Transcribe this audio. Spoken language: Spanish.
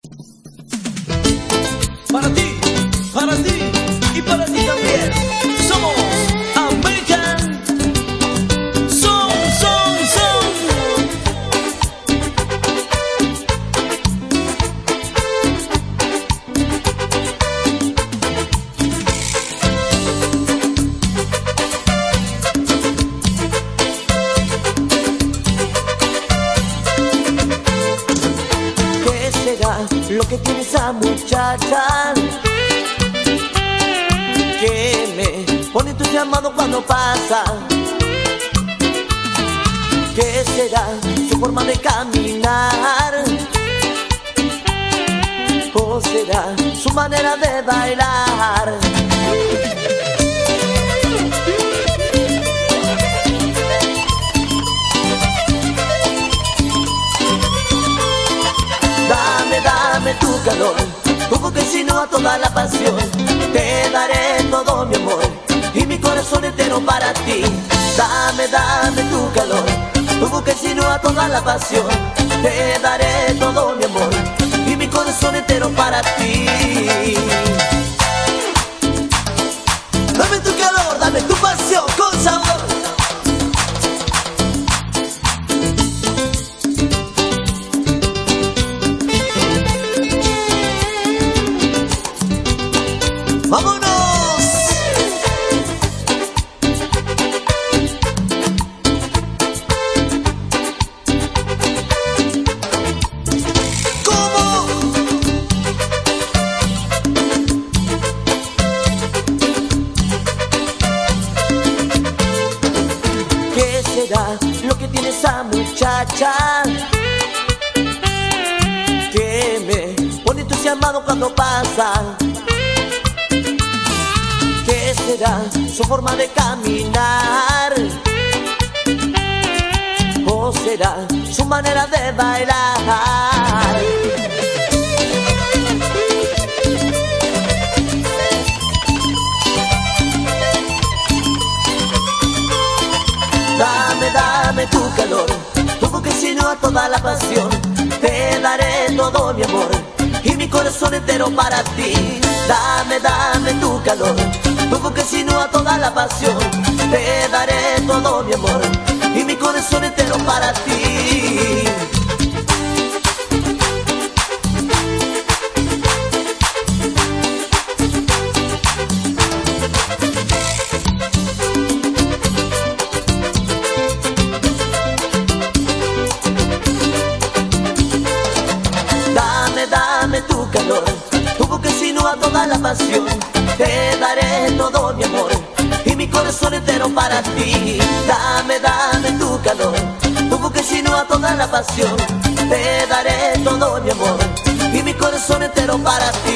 Para ti y para ti también. Somos American Son. ¿Qué será lo que tiene esa muchacha que me pone entusiasmado cuando pasa? ¿Qué será su forma de caminar? ¿O será su manera de bailar? Dame tu calor, tu que insinúa toda la pasión. Te daré todo mi amor y mi corazón entero para ti. Dame tu calor, tu que insinúa toda la pasión. Te daré todo mi amor y mi corazón entero para ti. Dame tu calor, dame tu pasión con sabor. ¡Vámonos! ¿Cómo? ¿Qué será lo que tiene esa muchacha que me pone entusiasmado cuando pasa? ¿Qué será su forma de caminar? ¿O será su manera de bailar? Dame tu calor, tu que insinúa toda la pasión. Te daré todo mi amor y mi corazón entero para ti. Dame tu calor, tu que insinúa toda la pasión. Te daré todo mi amor y mi corazón entero para ti. Dame tu calor, tu que insinúa toda la pasión. Te daré todo mi amor y mi corazón entero para ti. Dame tu calor, tu que insinúa toda la pasión. Te daré todo mi amor y mi corazón entero para ti.